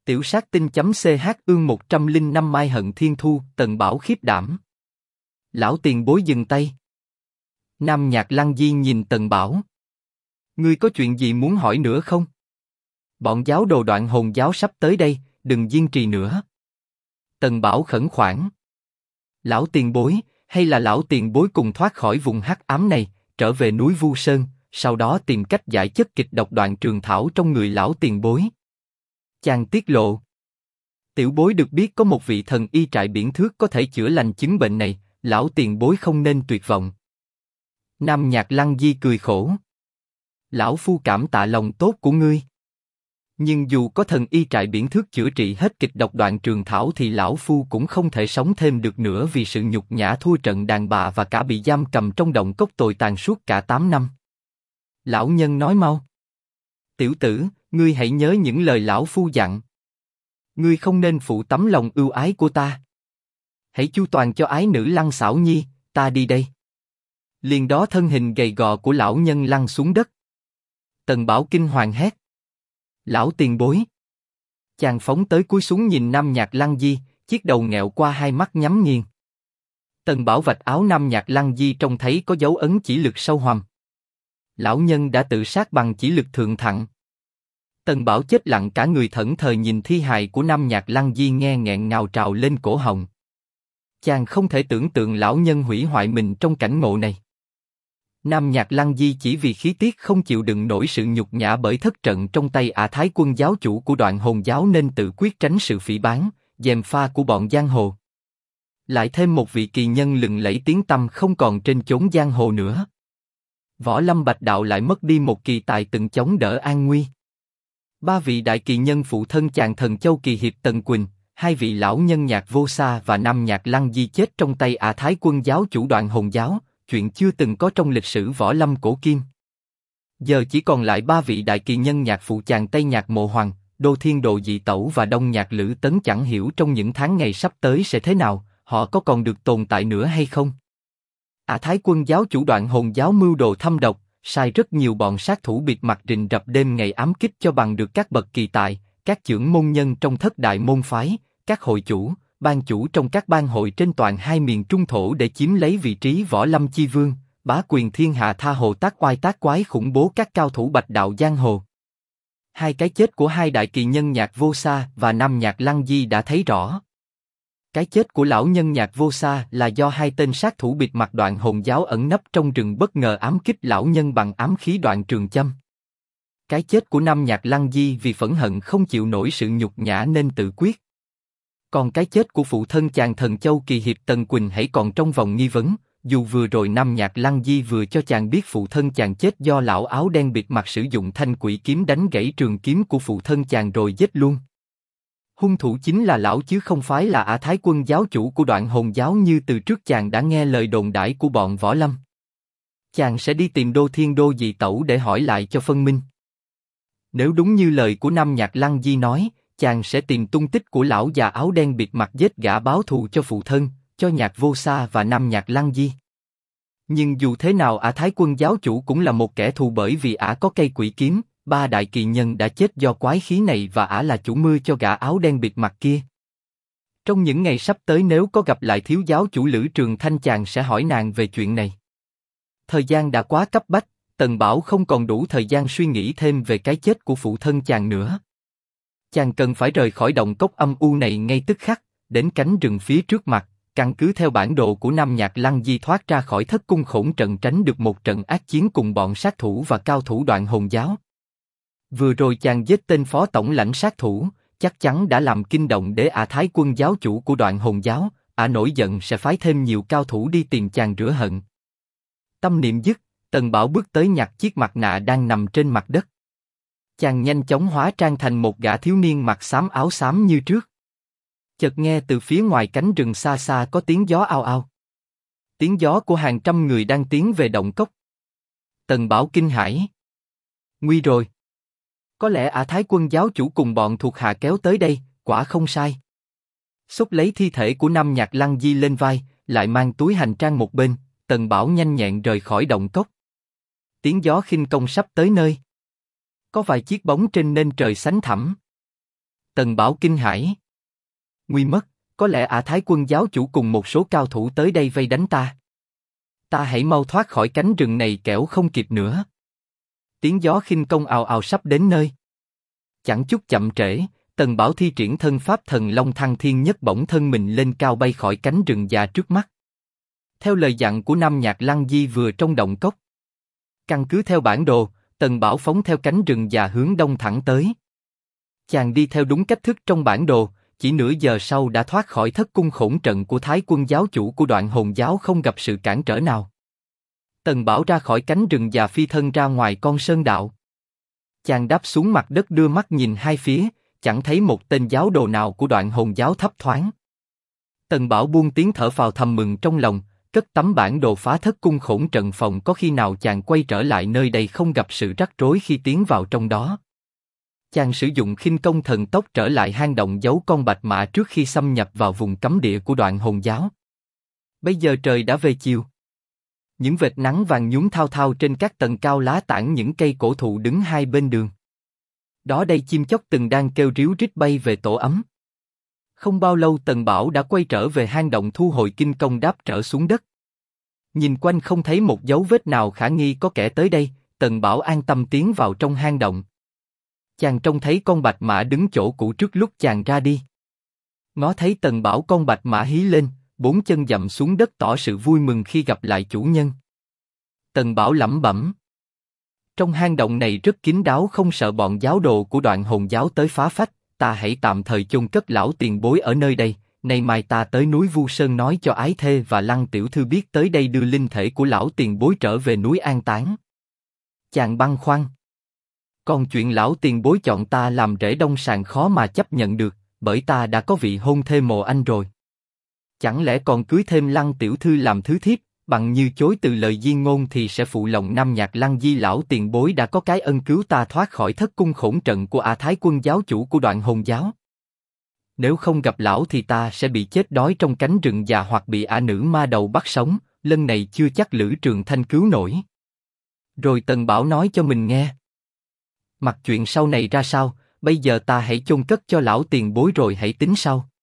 Tiểu sát tinh.ch ương 105 Mai Hận Thiên Thu. Tần Bảo khiếp đảm. Lão tiền bối dừng tay. Nam Nhạc Lăng Di nhìn Tần Bảo. Ngươi có chuyện gì muốn hỏi nữa không? Bọn giáo đồ Đoạn Hồn giáo sắp tới đây, đừng kiên trì nữa. Tần Bảo khẩn khoản. Lão tiền bối, hay là lão tiền bối cùng thoát khỏi vùng hắc ám này, trở về núi Vu Sơn, sau đó tìm cách giải chất kịch độc Đoạn Trường Thảo trong người lão tiền bối. Chàng tiết lộ. Tiểu bối được biết có một vị thần y trại biển thước có thể chữa lành chứng bệnh này, lão tiền bối không nên tuyệt vọng. Nam Nhạc Lăng Di cười khổ. Lão phu cảm tạ lòng tốt của ngươi. Nhưng dù có thần y trại biển thước chữa trị hết kịch độc Đoạn Trường Thảo thì lão phu cũng không thể sống thêm được nữa vì sự nhục nhã thua trận đàn bà và cả bị giam cầm trong động cốc tồi tàn suốt cả 8 năm. Lão nhân nói mau. Tiểu tử, ngươi hãy nhớ những lời lão phu dặn. Ngươi không nên phụ tấm lòng ưu ái của ta. Hãy chu toàn cho ái nữ Lăng Xảo Nhi, ta đi đây. Liền đó thân hình gầy gò của lão nhân lăn xuống đất. Tần Bảo kinh hoàng hét. Lão tiền bối. Chàng phóng tới cúi xuống nhìn Nam Nhạc Lăng Di, chiếc đầu nghẹo qua hai mắt nhắm nghiền. Tần Bảo vạch áo Nam Nhạc Lăng Di trông thấy có dấu ấn chỉ lực sâu hoằm. Lão nhân đã tự sát bằng chỉ lực thượng thặng. Tần Bảo chết lặng cả người thẫn thờ nhìn thi hài của Nam Nhạc Lăng Di nghe nghẹn ngào trào lên cổ họng. Chàng không thể tưởng tượng lão nhân hủy hoại mình trong cảnh ngộ này. Nam Nhạc Lăng Di chỉ vì khí tiết không chịu đựng nổi sự nhục nhã bởi thất trận trong tay Ả Thái Quân giáo chủ của Đoạn Hồn giáo nên tự quyết tránh sự phỉ báng, gièm pha của bọn giang hồ. Lại thêm một vị kỳ nhân lừng lẫy tiếng tăm không còn trên chốn giang hồ nữa. Võ Lâm Bạch Đạo lại mất đi một kỳ tài từng chống đỡ an nguy. Ba vị đại kỳ nhân phụ thân chàng thần Châu Kỳ Hiệp Tần Quỳnh, hai vị lão nhân Nhạc Vô Sa và Nam Nhạc Lăng Di chết trong tay Ả Thái Quân giáo chủ Đoạn Hồn giáo, chuyện chưa từng có trong lịch sử võ lâm cổ kim. Giờ chỉ còn lại ba vị đại kỳ nhân nhạc phụ chàng Tây Nhạc Mộ Hoàng, Đô Thiên Đồ Dị Tẩu và Đông Nhạc Lữ Tấn, chẳng hiểu trong những tháng ngày sắp tới sẽ thế nào, họ có còn được tồn tại nữa hay không? Ả Thái Quân giáo chủ Đoạn Hồn giáo mưu đồ thâm độc, sai rất nhiều bọn sát thủ bịt mặt rình rập đêm ngày ám kích cho bằng được các bậc kỳ tài, các trưởng môn nhân trong thất đại môn phái, các hội chủ, ban chủ trong các ban hội trên toàn hai miền Trung thổ để chiếm lấy vị trí võ lâm chi vương, bá quyền thiên hạ, tha hồ tác oai tác quái khủng bố các cao thủ bạch đạo giang hồ. Hai cái chết của hai đại kỳ nhân Nhạc Vô Sa và Nam Nhạc Lăng Di đã thấy rõ. Cái chết của lão nhân Nhạc Vô Sa là do hai tên sát thủ bịt mặt Đoạn Hồn giáo ẩn nấp trong rừng bất ngờ ám kích lão nhân bằng ám khí đoạn trường châm. Cái chết của Nam Nhạc Lăng Di vì phẫn hận không chịu nổi sự nhục nhã nên tự quyết. Còn cái chết của phụ thân chàng thần Châu Kỳ Hiệp Tần Quỳnh hãy còn trong vòng nghi vấn, dù vừa rồi Nam Nhạc Lăng Di vừa cho chàng biết phụ thân chàng chết do lão áo đen bịt mặt sử dụng thanh quỷ kiếm đánh gãy trường kiếm của phụ thân chàng rồi giết luôn. Hung thủ chính là lão chứ không phải là Ả Thái Quân giáo chủ của Đoạn Hồn giáo như từ trước chàng đã nghe lời đồn đãi của bọn võ lâm. Chàng sẽ đi tìm Đô Thiên Đô Dị Tẩu để hỏi lại cho phân minh. Nếu đúng như lời của Nam Nhạc Lăng Di nói, chàng sẽ tìm tung tích của lão già áo đen bịt mặt giết gã báo thù cho phụ thân, cho Nhạc Vô Sa và Nam Nhạc Lăng Di. Nhưng dù thế nào Ả Thái Quân giáo chủ cũng là một kẻ thù, bởi vì Ả có cây quỷ kiếm, ba đại kỳ nhân đã chết do quái khí này và Ả là chủ mưu cho gã áo đen bịt mặt kia. Trong những ngày sắp tới nếu có gặp lại thiếu giáo chủ Lữ Trường Thanh, chàng sẽ hỏi nàng về chuyện này. Thời gian đã quá cấp bách, Tần Bảo không còn đủ thời gian suy nghĩ thêm về cái chết của phụ thân chàng nữa. Chàng cần phải rời khỏi động cốc âm u này ngay tức khắc, đến cánh rừng phía trước mặt, căn cứ theo bản đồ của Nam Nhạc Lăng Di thoát ra khỏi thất cung khổng trận, tránh được một trận ác chiến cùng bọn sát thủ và cao thủ Đoạn Hồn giáo. Vừa rồi chàng giết tên phó tổng lãnh sát thủ, chắc chắn đã làm kinh động để Ả Thái Quân giáo chủ của Đoạn Hồn giáo, Ả nổi giận sẽ phái thêm nhiều cao thủ đi tìm chàng rửa hận. Tâm niệm dứt, Tần Bảo bước tới nhặt chiếc mặt nạ đang nằm trên mặt đất. Chàng nhanh chóng hóa trang thành một gã thiếu niên mặc xám áo xám như trước. Chợt nghe từ phía ngoài cánh rừng xa xa có tiếng gió ao ao. Tiếng gió của hàng trăm người đang tiến về động cốc. Tần Bảo kinh hãi. Nguy rồi. Có lẽ Ả Thái Quân giáo chủ cùng bọn thuộc hạ kéo tới đây, quả không sai. Xúc lấy thi thể của Nam Nhạc Lăng Di lên vai, lại mang túi hành trang một bên, Tần Bảo nhanh nhẹn rời khỏi động cốc. Tiếng gió khinh công sắp tới nơi. Có vài chiếc bóng trên nền trời xanh thẳm. Tần Bảo kinh hãi. Nguy mất, có lẽ Ả Thái Quân giáo chủ cùng một số cao thủ tới đây vây đánh ta. Ta hãy mau thoát khỏi cánh rừng này kẻo không kịp nữa. Tiếng gió khinh công ào ào sắp đến nơi. Chẳng chút chậm trễ, Tần Bảo thi triển thân pháp thần long thăng thiên nhất bổng thân mình lên cao bay khỏi cánh rừng già trước mắt. Theo lời dặn của Nam Nhạc Lăng Di vừa trong động cốc. Căn cứ theo bản đồ, Tần Bảo phóng theo cánh rừng già hướng đông thẳng tới. Chàng đi theo đúng cách thức trong bản đồ, chỉ nửa giờ sau đã thoát khỏi thất cung khổng trận của Thái Quân giáo chủ của Đoạn Hồn giáo không gặp sự cản trở nào. Tần Bảo ra khỏi cánh rừng già phi thân ra ngoài con sơn đạo. Chàng đáp xuống mặt đất đưa mắt nhìn hai phía, chẳng thấy một tên giáo đồ nào của Đoạn Hồn giáo thấp thoáng. Tần Bảo buông tiếng thở phào thầm mừng trong lòng, cất tấm bản đồ phá thất cung khổng trận phòng có khi nào chàng quay trở lại nơi đây không gặp sự rắc rối khi tiến vào trong đó. Chàng sử dụng khinh công thần tốc trở lại hang động giấu con bạch mã trước khi xâm nhập vào vùng cấm địa của Đoạn Hồn giáo. Bây giờ trời đã về chiều. Những vệt nắng vàng nhúng thao thao trên các tầng cao lá tảng những cây cổ thụ đứng hai bên đường. Đó đây chim chóc từng đang kêu ríu rít bay về tổ ấm. Không bao lâu Tần Bảo đã quay trở về hang động thu hồi kinh công đáp trở xuống đất. Nhìn quanh không thấy một dấu vết nào khả nghi có kẻ tới đây, Tần Bảo an tâm tiến vào trong hang động. Chàng trông thấy con bạch mã đứng chỗ cũ trước lúc chàng ra đi. Ngó thấy Tần Bảo con bạch mã hí lên, bốn chân dậm xuống đất tỏ sự vui mừng khi gặp lại chủ nhân. Tần Bảo lẩm bẩm. Trong hang động này rất kín đáo không sợ bọn giáo đồ của Đoạn Hồn giáo tới phá phách, ta hãy tạm thời chôn cất lão tiền bối ở nơi đây, nay mai ta tới núi Vu Sơn nói cho Ái Thê và Lăng tiểu thư biết tới đây đưa linh thể của lão tiền bối trở về núi an táng. Chàng băn khoăn. Còn chuyện lão tiền bối chọn ta làm rễ đông sàn khó mà chấp nhận được, bởi ta đã có vị hôn thê Mộ Anh rồi. Chẳng lẽ còn cưới thêm Lăng tiểu thư làm thứ thiếp, bằng như chối từ lời di ngôn thì sẽ phụ lòng Nam Nhạc Lăng Di lão tiền bối đã có cái ân cứu ta thoát khỏi thất cung khổng trận của Ả Thái Quân giáo chủ của Đoạn Hồn giáo. Nếu không gặp lão thì ta sẽ bị chết đói trong cánh rừng già hoặc bị ả nữ ma đầu bắt sống, lần này chưa chắc Lữ Trường Thanh cứu nổi. Rồi Tần Bảo nói cho mình nghe. Mặc chuyện sau này ra sao, bây giờ ta hãy chôn cất cho lão tiền bối rồi hãy tính sau.